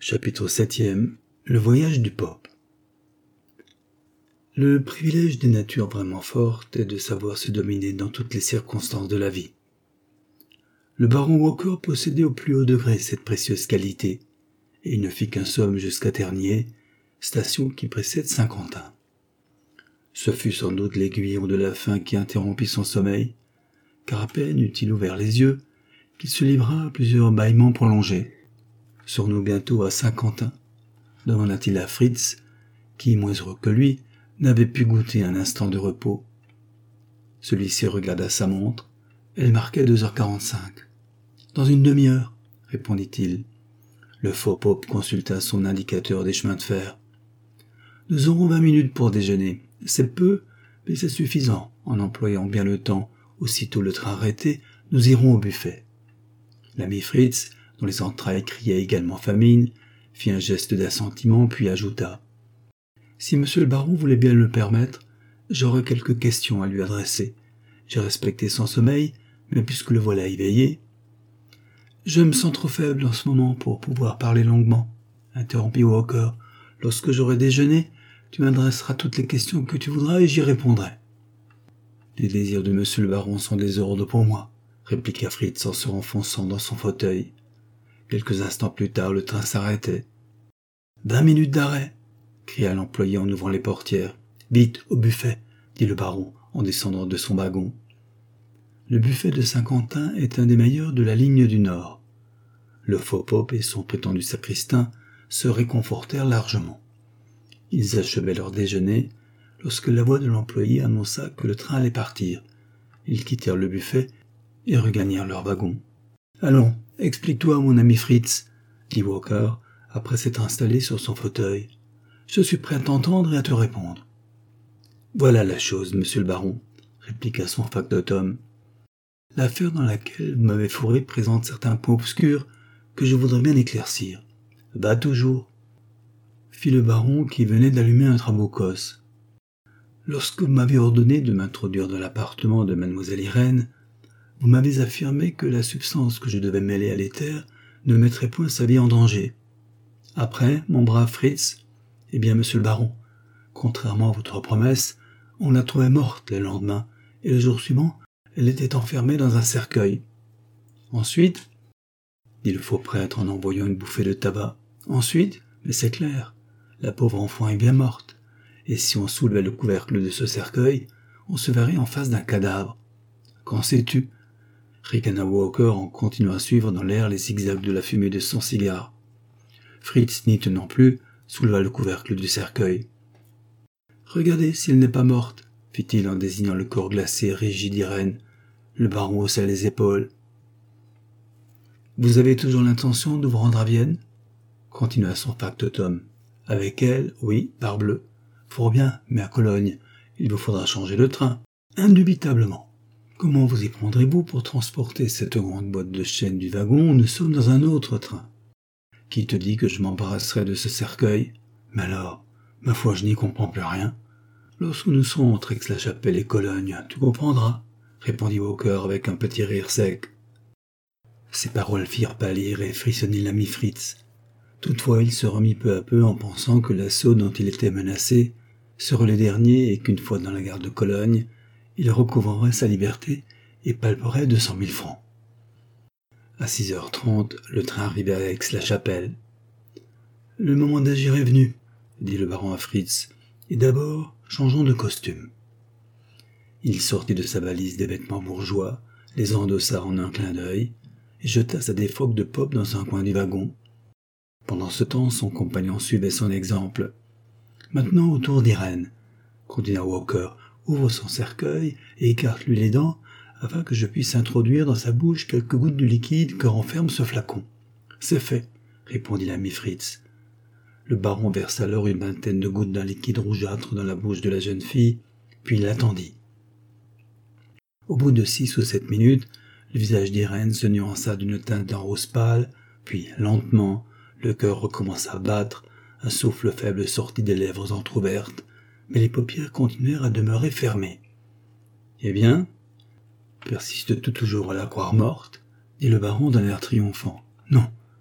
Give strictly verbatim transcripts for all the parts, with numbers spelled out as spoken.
Chapitre septième. Le voyage du Pope. Le privilège des natures vraiment fortes est de savoir se dominer dans toutes les circonstances de la vie. Le baron Walker possédait au plus haut degré cette précieuse qualité, et il ne fit qu'un somme jusqu'à Ternier, station qui précède Saint-Quentin. Ce fut sans doute l'aiguillon de la faim qui interrompit son sommeil, car à peine eut-il ouvert les yeux qu'il se livra à plusieurs bâillements prolongés. « Serons-nous bientôt à Saint-Quentin ?» demanda-t-il à Fritz, qui, moins heureux que lui, n'avait pu goûter un instant de repos. Celui-ci regarda sa montre. Elle marquait deux heures quarante-cinq. « Dans une demi-heure, » répondit-il. Le faux Pope consulta son indicateur des chemins de fer. « Nous aurons vingt minutes pour déjeuner. C'est peu, mais c'est suffisant. En employant bien le temps, aussitôt le train arrêté, nous irons au buffet. » L'ami Fritz, dont les entrailles criaient également famine, fit un geste d'assentiment, puis ajouta « Si monsieur le baron voulait bien le permettre, j'aurais quelques questions à lui adresser. J'ai respecté son sommeil, mais puisque le voilà éveillé... »« Je me sens trop faible en ce moment pour pouvoir parler longuement, » interrompit Walker. « Lorsque j'aurai déjeuné, tu m'adresseras toutes les questions que tu voudras et j'y répondrai. »« Les désirs de monsieur le baron sont des ordres pour moi, » répliqua Fritz en se renfonçant dans son fauteuil. Quelques instants plus tard, le train s'arrêtait. « Vingt minutes d'arrêt !» cria l'employé en ouvrant les portières. « Vite, au buffet !» dit le baron en descendant de son wagon. Le buffet de Saint-Quentin est un des meilleurs de la ligne du Nord. Le faux Pope et son prétendu sacristain se réconfortèrent largement. Ils achevaient leur déjeuner lorsque la voix de l'employé annonça que le train allait partir. Ils quittèrent le buffet et regagnèrent leur wagon. « Allons, explique-toi, mon ami Fritz, » dit Walker, après s'être installé sur son fauteuil. « Je suis prêt à t'entendre et à te répondre. »« Voilà la chose, monsieur le baron, » répliqua son factotum. « L'affaire dans laquelle vous m'avez fourré présente certains points obscurs que je voudrais bien éclaircir. »« Va toujours, » fit le baron qui venait d'allumer un trabocos. « Lorsque vous m'avez ordonné de m'introduire dans l'appartement de mademoiselle Irène, vous m'avez affirmé que la substance que je devais mêler à l'éther ne mettrait point sa vie en danger. Après, mon brave Fritz, eh bien, monsieur le baron, contrairement à votre promesse, on la trouvait morte le lendemain, et le jour suivant, elle était enfermée dans un cercueil. Ensuite, dit le faux prêtre en envoyant une bouffée de tabac, ensuite, mais c'est clair, la pauvre enfant est bien morte, et si on soulevait le couvercle de ce cercueil, on se verrait en face d'un cadavre. Qu'en sais-tu ? Ricana Walker en continuant à suivre dans l'air les zigzags de la fumée de son cigare. Fritz, n'y tenant plus, souleva le couvercle du cercueil. « Regardez si elle n'est pas morte, » fit-il en désignant le corps glacé et rigide d'Irène. Le baron haussa les épaules. « Vous avez toujours l'intention de vous rendre à Vienne ?» continua son factotum. « Avec elle, oui, parbleu. Fort bien, mais à Cologne, il vous faudra changer de train. Indubitablement. Comment vous y prendrez-vous pour transporter cette grande boîte de chêne du wagon où nous sommes dans un autre train? Qui te dit que je m'embarrasserai de ce cercueil? Mais alors, ma foi, je n'y comprends plus rien. Lorsque nous serons entre Aix-la-Chapelle et Cologne, tu comprendras, répondit Walker avec un petit rire sec. Ces paroles firent pâlir et frissonner l'ami Fritz. Toutefois, il se remit peu à peu en pensant que l'assaut dont il était menacé serait le dernier et qu'une fois dans la gare de Cologne, il recouvrerait sa liberté et palperait deux cent mille francs. À six heures trente, le train arrivait à Aix-la-Chapelle. « Le moment d'agir est venu, » dit le baron à Fritz, « et d'abord, changeons de costume. » Il sortit de sa valise des vêtements bourgeois, les endossa en un clin d'œil, et jeta sa défroque de Pope dans un coin du wagon. Pendant ce temps, son compagnon suivait son exemple. « Maintenant, au tour d'Irène, » continua Walker, « ouvre son cercueil et écarte-lui les dents afin que je puisse introduire dans sa bouche quelques gouttes du liquide que renferme ce flacon. »« C'est fait, » répondit l'ami Fritz. Le baron versa alors une vingtaine de gouttes d'un liquide rougeâtre dans la bouche de la jeune fille, puis il attendit. Au bout de six ou sept minutes, le visage d'Irène se nuança d'une teinte d'un rose pâle, puis, lentement, le cœur recommença à battre, un souffle faible sortit des lèvres entr'ouvertes, mais les paupières continuèrent à demeurer fermées. « Eh bien, persistes-tu toujours à la croire morte ?» dit le baron d'un air triomphant. « Non,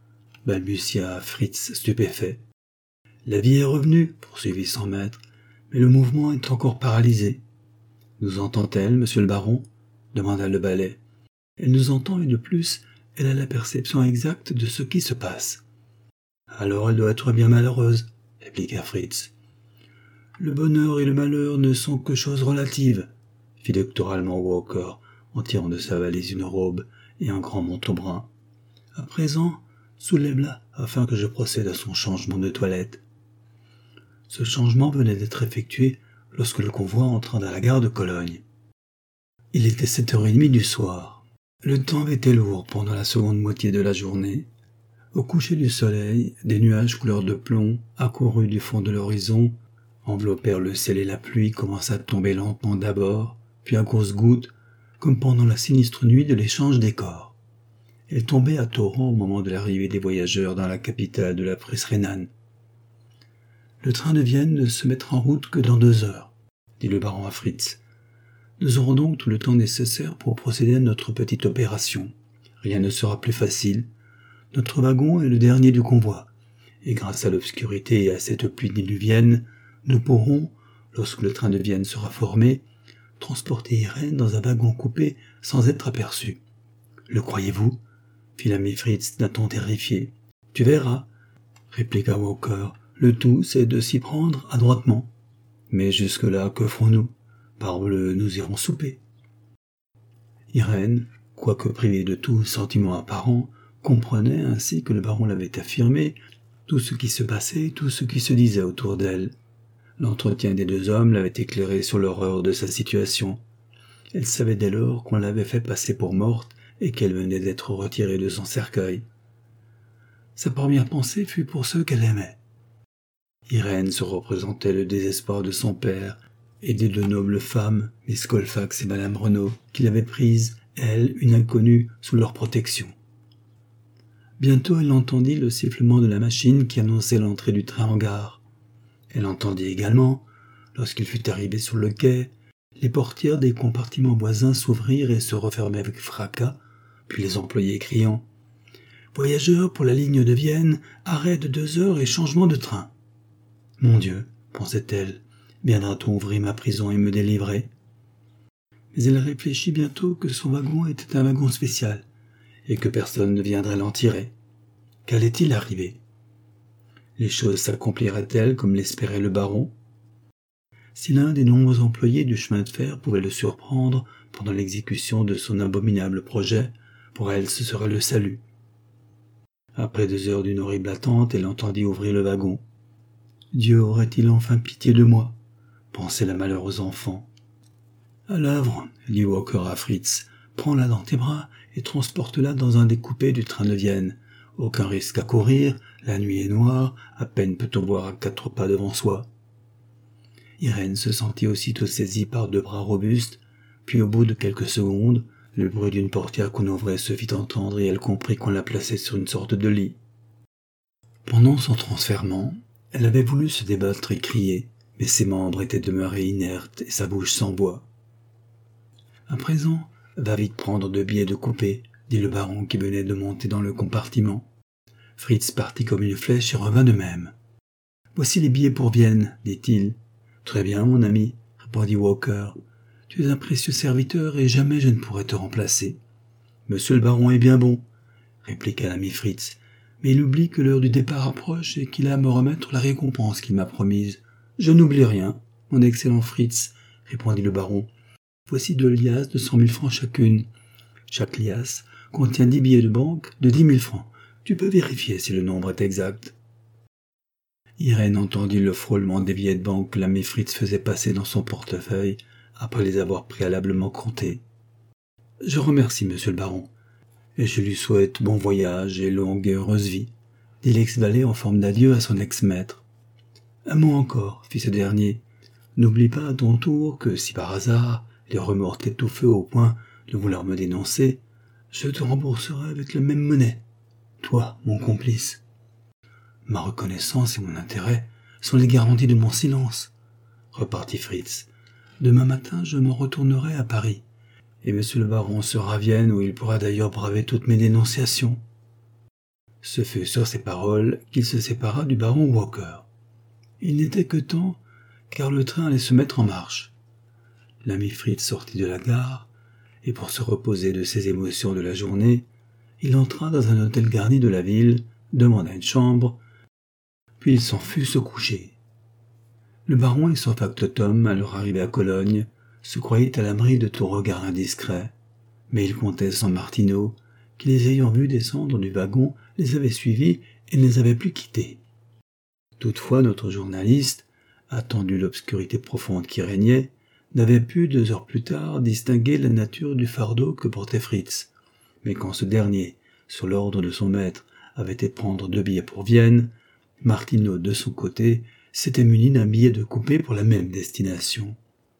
balbutia Fritz stupéfait. La vie est revenue, poursuivit son maître, mais le mouvement est encore paralysé. Nous entend-elle, monsieur le baron? Demanda le valet. Elle nous entend et de plus, elle a la perception exacte de ce qui se passe. Alors elle doit être bien malheureuse, répliqua Fritz. Le bonheur et le malheur ne sont que choses relatives, fit doctoralement Walker, en tirant de sa valise une robe et un grand manteau brun. À présent, soulève-la afin que je procède à son changement de toilette. Ce changement venait d'être effectué lorsque le convoi entra dans la gare de Cologne. Il était sept heures trente du soir. Le temps avait été lourd pendant la seconde moitié de la journée. Au coucher du soleil, des nuages couleur de plomb, accourus du fond de l'horizon, enveloppèrent le ciel et la pluie commença à tomber lentement d'abord, puis à grosses gouttes, comme pendant la sinistre nuit de l'échange des corps. Elle tombait à torrents au moment de l'arrivée des voyageurs dans la capitale de la Prusse rhénane. Le train de Vienne ne se mettra en route que dans deux heures, dit le baron à Fritz. Nous aurons donc tout le temps nécessaire pour procéder à notre petite opération. Rien ne sera plus facile. Notre wagon est le dernier du convoi, et grâce à l'obscurité et à cette pluie diluvienne, nous pourrons, lorsque le train de Vienne sera formé, transporter Irène dans un wagon coupé sans être aperçus. Le croyez-vous? Fit l'ami Fritz d'un ton terrifié. Tu verras, répliqua Walker. Le tout, c'est de s'y prendre adroitement. Mais jusque-là, que ferons-nous? Parbleu, nous irons souper. Irène, quoique privée de tout sentiment apparent, comprenait, ainsi que le baron l'avait affirmé, tout ce qui se passait, tout ce qui se disait autour d'elle. L'entretien des deux hommes l'avait éclairée sur l'horreur de sa situation. Elle savait dès lors qu'on l'avait fait passer pour morte et qu'elle venait d'être retirée de son cercueil. Sa première pensée fut pour ceux qu'elle aimait. Irène se représentait le désespoir de son père et des deux nobles femmes, Miss Colfax et Madame Renaud, qu'il avait prises, elle, une inconnue, sous leur protection. Bientôt elle entendit le sifflement de la machine qui annonçait l'entrée du train en gare. Elle entendit également, lorsqu'il fut arrivé sur le quai, les portières des compartiments voisins s'ouvrir et se refermer avec fracas, puis les employés criant « Voyageurs pour la ligne de Vienne, arrêt de deux heures et changement de train !» Mon Dieu, pensait-elle, viendra-t-on ouvrir ma prison et me délivrer? Mais elle réfléchit bientôt que son wagon était un wagon spécial, et que personne ne viendrait l'en tirer. Qu'allait-il arriver? Les choses s'accompliraient-elles comme l'espérait le baron? Si l'un des nombreux employés du chemin de fer pouvait le surprendre pendant l'exécution de son abominable projet, pour elle ce serait le salut. Après deux heures d'une horrible attente, elle entendit ouvrir le wagon. Dieu aurait-il enfin pitié de moi? Pensait la malheureuse enfant. À l'œuvre, dit Walker à Fritz, prends-la dans tes bras et transporte-la dans un des coupés du train de Vienne. Aucun risque à courir, la nuit est noire, à peine peut-on voir à quatre pas devant soi. Irène se sentit aussitôt saisie par deux bras robustes, puis au bout de quelques secondes, le bruit d'une portière qu'on ouvrait se fit entendre et elle comprit qu'on la plaçait sur une sorte de lit. Pendant son transfèrement, elle avait voulu se débattre et crier, mais ses membres étaient demeurés inertes et sa bouche sans voix. « À présent, va vite prendre deux billets de coupé, » dit le baron qui venait de monter dans le compartiment. Fritz partit comme une flèche et revint de même. « Voici les billets pour Vienne, dit-il. »« Très bien, mon ami, » répondit Walker. « Tu es un précieux serviteur et jamais je ne pourrai te remplacer. »« Monsieur le baron est bien bon, » répliqua l'ami Fritz. « Mais il oublie que l'heure du départ approche et qu'il a à me remettre la récompense qu'il m'a promise. »« Je n'oublie rien, mon excellent Fritz, » répondit le baron. « Voici deux liasses de cent mille francs chacune. Chaque liasse contient dix billets de banque de dix mille francs. Tu peux vérifier si le nombre est exact. » Irène entendit le frôlement des billets de banque que l'ami Fritz faisait passer dans son portefeuille après les avoir préalablement comptés. « Je remercie monsieur le baron, et je lui souhaite bon voyage et longue et heureuse vie, » dit l'ex-valet en forme d'adieu à son ex-maître. « Un mot encore, fit ce dernier. N'oublie pas à ton tour que si par hasard les remords t'étouffaient au point de vouloir me dénoncer, je te rembourserai avec la même monnaie, toi, mon complice. Ma reconnaissance et mon intérêt sont les garanties de mon silence, repartit Fritz. Demain matin, je me retournerai à Paris, et monsieur le baron sera à Vienne où il pourra d'ailleurs braver toutes mes dénonciations. Ce fut sur ces paroles qu'il se sépara du baron Walker. Il n'était que temps, car le train allait se mettre en marche. L'ami Fritz sortit de la gare, et pour se reposer de ses émotions de la journée, il entra dans un hôtel garni de la ville, demanda une chambre, puis il s'en fut se coucher. Le baron et son factotum, à leur arrivée à Cologne, se croyaient à l'abri de tout regard indiscret, mais ils comptaient sans Martineau, qui les ayant vus descendre du wagon, les avait suivis et ne les avait plus quittés. Toutefois, notre journaliste, attendu l'obscurité profonde qui régnait, n'avait pu, deux heures plus tard, distinguer la nature du fardeau que portait Fritz. Mais quand ce dernier, sur l'ordre de son maître, avait été prendre deux billets pour Vienne, Martineau, de son côté, s'était muni d'un billet de coupé pour la même destination.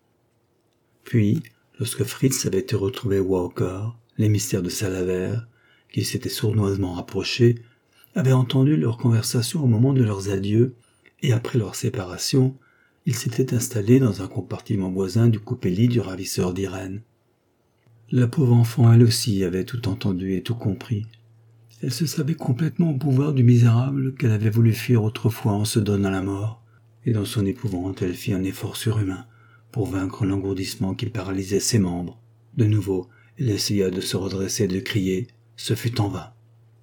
Puis, lorsque Fritz avait été retrouvé Walker, l'émissaire de Salaver, qui s'était sournoisement rapproché, avait entendu leur conversation au moment de leurs adieux, et après leur séparation, il s'était installé dans un compartiment voisin du coupé-lit du ravisseur d'Irène. La pauvre enfant, elle aussi, avait tout entendu et tout compris. Elle se savait complètement au pouvoir du misérable qu'elle avait voulu fuir autrefois en se donnant la mort, et dans son épouvante, elle fit un effort surhumain pour vaincre l'engourdissement qui paralysait ses membres. De nouveau, elle essaya de se redresser et de crier, ce fut en vain.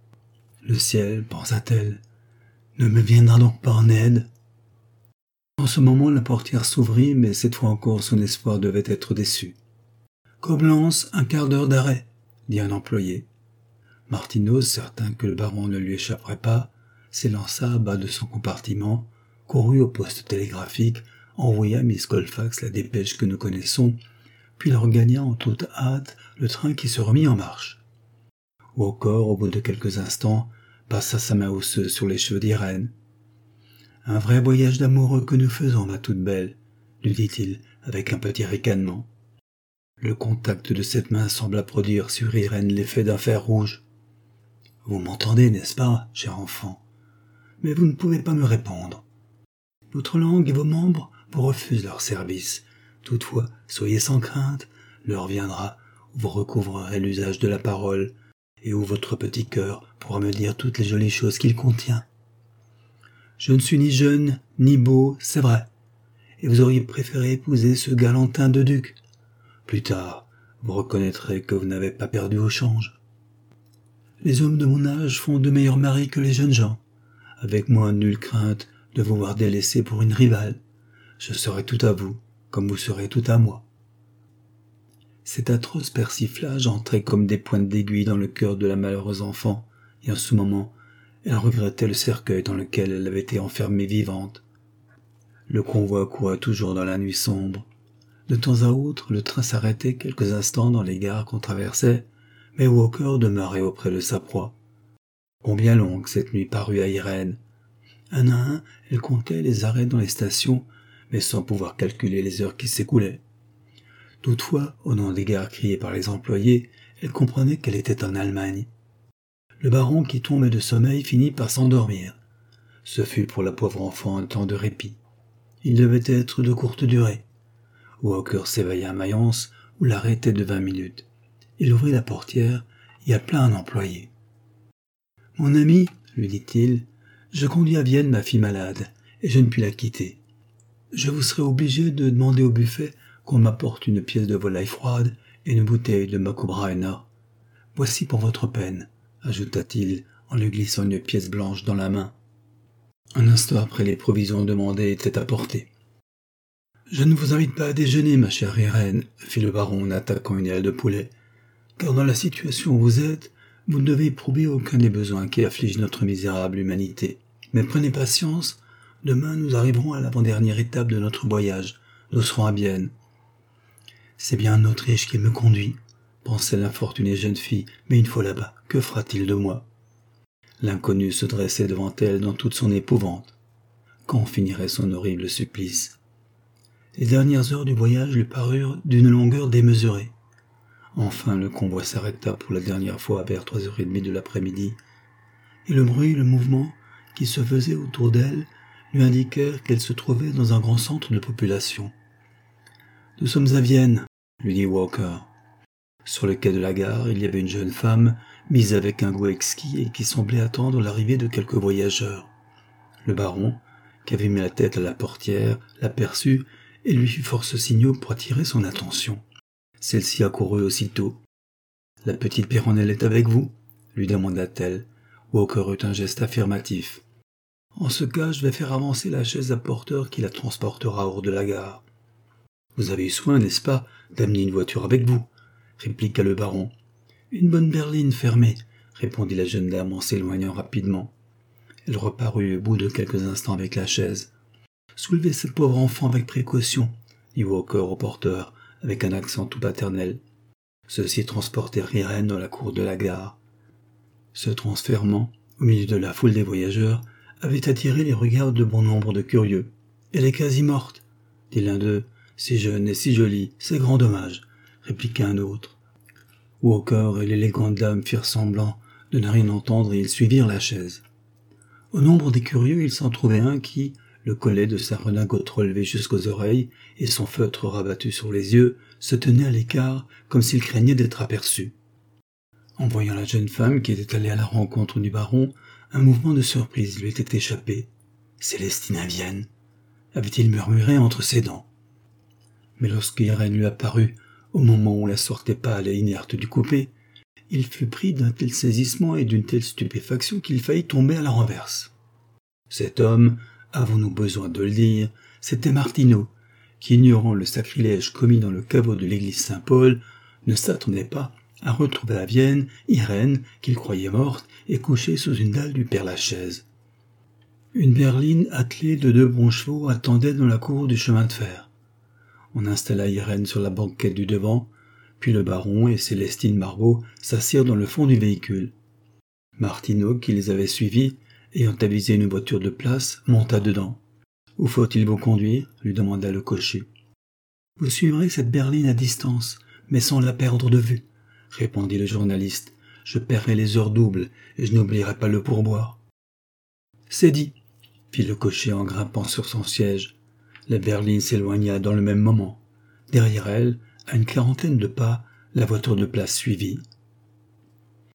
Le ciel, pensa-t-elle, ne me viendra donc pas en aide. En ce moment, la portière s'ouvrit, mais cette fois encore son espoir devait être déçu. « Coblence, un quart d'heure d'arrêt », dit un employé. Martineau, certain que le baron ne lui échapperait pas, s'élança à bas de son compartiment, courut au poste télégraphique, envoya Miss Colfax la dépêche que nous connaissons, puis leur regagna en toute hâte le train qui se remit en marche. Walker, au bout de quelques instants, passa sa main osseuse sur les cheveux d'Irène. « Un vrai voyage d'amoureux que nous faisons, ma toute belle, » lui dit-il avec un petit ricanement. Le contact de cette main sembla produire sur Irène l'effet d'un fer rouge. « Vous m'entendez, n'est-ce pas, cher enfant? Mais vous ne pouvez pas me répondre. Votre langue et vos membres vous refusent leur service. Toutefois, soyez sans crainte, l'heure viendra où vous recouvrerez l'usage de la parole et où votre petit cœur pourra me dire toutes les jolies choses qu'il contient. Je ne suis ni jeune, ni beau, c'est vrai, et vous auriez préféré épouser ce galantin de duc. Plus tard, vous reconnaîtrez que vous n'avez pas perdu au change. Les hommes de mon âge font de meilleurs maris que les jeunes gens. Avec moi, nulle crainte de vous voir délaissé pour une rivale. Je serai tout à vous, comme vous serez tout à moi. » Cet atroce persiflage entrait comme des pointes d'aiguille dans le cœur de la malheureuse enfant, et en ce moment, elle regrettait le cercueil dans lequel elle avait été enfermée vivante. Le convoi courait toujours dans la nuit sombre. De temps à autre, le train s'arrêtait quelques instants dans les gares qu'on traversait, mais Walker demeurait auprès de sa proie. Combien longue cette nuit parut à Irène. Un à un, elle comptait les arrêts dans les stations, mais sans pouvoir calculer les heures qui s'écoulaient. Toutefois, au nom des gares criées par les employés, elle comprenait qu'elle était en Allemagne. Le baron, qui tombait de sommeil, finit par s'endormir. Ce fut pour la pauvre enfant un temps de répit. Il devait être de courte durée. Walker s'éveilla à Mayence, où l'arrêt était de vingt minutes. Il ouvrit la portière et appela un employé. « Mon ami, lui dit-il, je conduis à Vienne ma fille malade, et je ne puis la quitter. Je vous serai obligé de demander au buffet qu'on m'apporte une pièce de volaille froide et une bouteille de Makubrainer. Voici pour votre peine, ajouta-t-il en lui glissant une pièce blanche dans la main. Un instant après, les provisions demandées étaient apportées. « Je ne vous invite pas à déjeuner, ma chère Irène, fit le baron en attaquant une aile de poulet, car dans la situation où vous êtes, vous ne devez éprouver aucun des besoins qui affligent notre misérable humanité. Mais prenez patience, demain nous arriverons à l'avant-dernière étape de notre voyage, nous serons à Vienne. C'est bien en Autriche qu'il me conduit, pensait l'infortunée jeune fille, mais une fois là-bas, que fera-t-il de moi? L'inconnu se dressait devant elle dans toute son épouvante. Quand finirait son horrible supplice? Les dernières heures du voyage lui parurent d'une longueur démesurée. Enfin, le convoi s'arrêta pour la dernière fois vers trois heures trente de l'après-midi, et le bruit, le mouvement qui se faisait autour d'elle lui indiquèrent qu'elle se trouvait dans un grand centre de population. « Nous sommes à Vienne, » lui dit Walker. Sur le quai de la gare, il y avait une jeune femme, mise avec un goût exquis et qui semblait attendre l'arrivée de quelques voyageurs. Le baron, qui avait mis la tête à la portière, l'aperçut et lui fit force signaux pour attirer son attention. Celle-ci accourut aussitôt. « La petite Péronnelle est avec vous ?» lui demanda-t-elle. Walker eut un geste affirmatif. « En ce cas, je vais faire avancer la chaise à porteur qui la transportera hors de la gare. »« Vous avez eu soin, n'est-ce pas, d'amener une voiture avec vous ?» répliqua le baron. « Une bonne berline fermée, » répondit la jeune dame en s'éloignant rapidement. Elle reparut au bout de quelques instants avec la chaise. « Soulevez cette pauvre enfant avec précaution, » dit Walker au porteur, avec un accent tout paternel. Ceux-ci transportèrent Irène dans la cour de la gare. Ce transfèrement, au milieu de la foule des voyageurs, avait attiré les regards de bon nombre de curieux. « Elle est quasi morte, » dit l'un d'eux. « Si jeune et si jolie, c'est grand dommage, » répliqua un autre. Walker et l'élégante dame firent semblant de ne rien entendre et ils suivirent la chaise. Au nombre des curieux, il s'en trouvait un qui, le collet de sa redingote relevé jusqu'aux oreilles et son feutre rabattu sur les yeux, se tenait à l'écart comme s'il craignait d'être aperçu. En voyant la jeune femme qui était allée à la rencontre du baron, un mouvement de surprise lui était échappé. « Célestine Vienne !» avait-il murmuré entre ses dents. Mais lorsqu'Irène lui apparut, au moment où la sortait pâle et inerte du coupé, il fut pris d'un tel saisissement et d'une telle stupéfaction qu'il faillit tomber à la renverse. Cet homme, avons-nous besoin de le dire, c'était Martineau, qui, ignorant le sacrilège commis dans le caveau de l'église Saint-Paul, ne s'attendait pas à retrouver à Vienne Irène, qu'il croyait morte et couchée sous une dalle du Père-Lachaise. Une berline attelée de deux bons chevaux attendait dans la cour du chemin de fer. On installa Irène sur la banquette du devant, puis le baron et Célestine Marbeau s'assirent dans le fond du véhicule. Martineau, qui les avait suivis, ayant avisé une voiture de place, monta dedans. « Où faut-il vous conduire ?» lui demanda le cocher. « Vous suivrez cette berline à distance, mais sans la perdre de vue, » répondit le journaliste. « Je paierai les heures doubles et je n'oublierai pas le pourboire. »« C'est dit, » fit le cocher en grimpant sur son siège. La berline s'éloigna dans le même moment. Derrière elle, à une quarantaine de pas, la voiture de place suivit.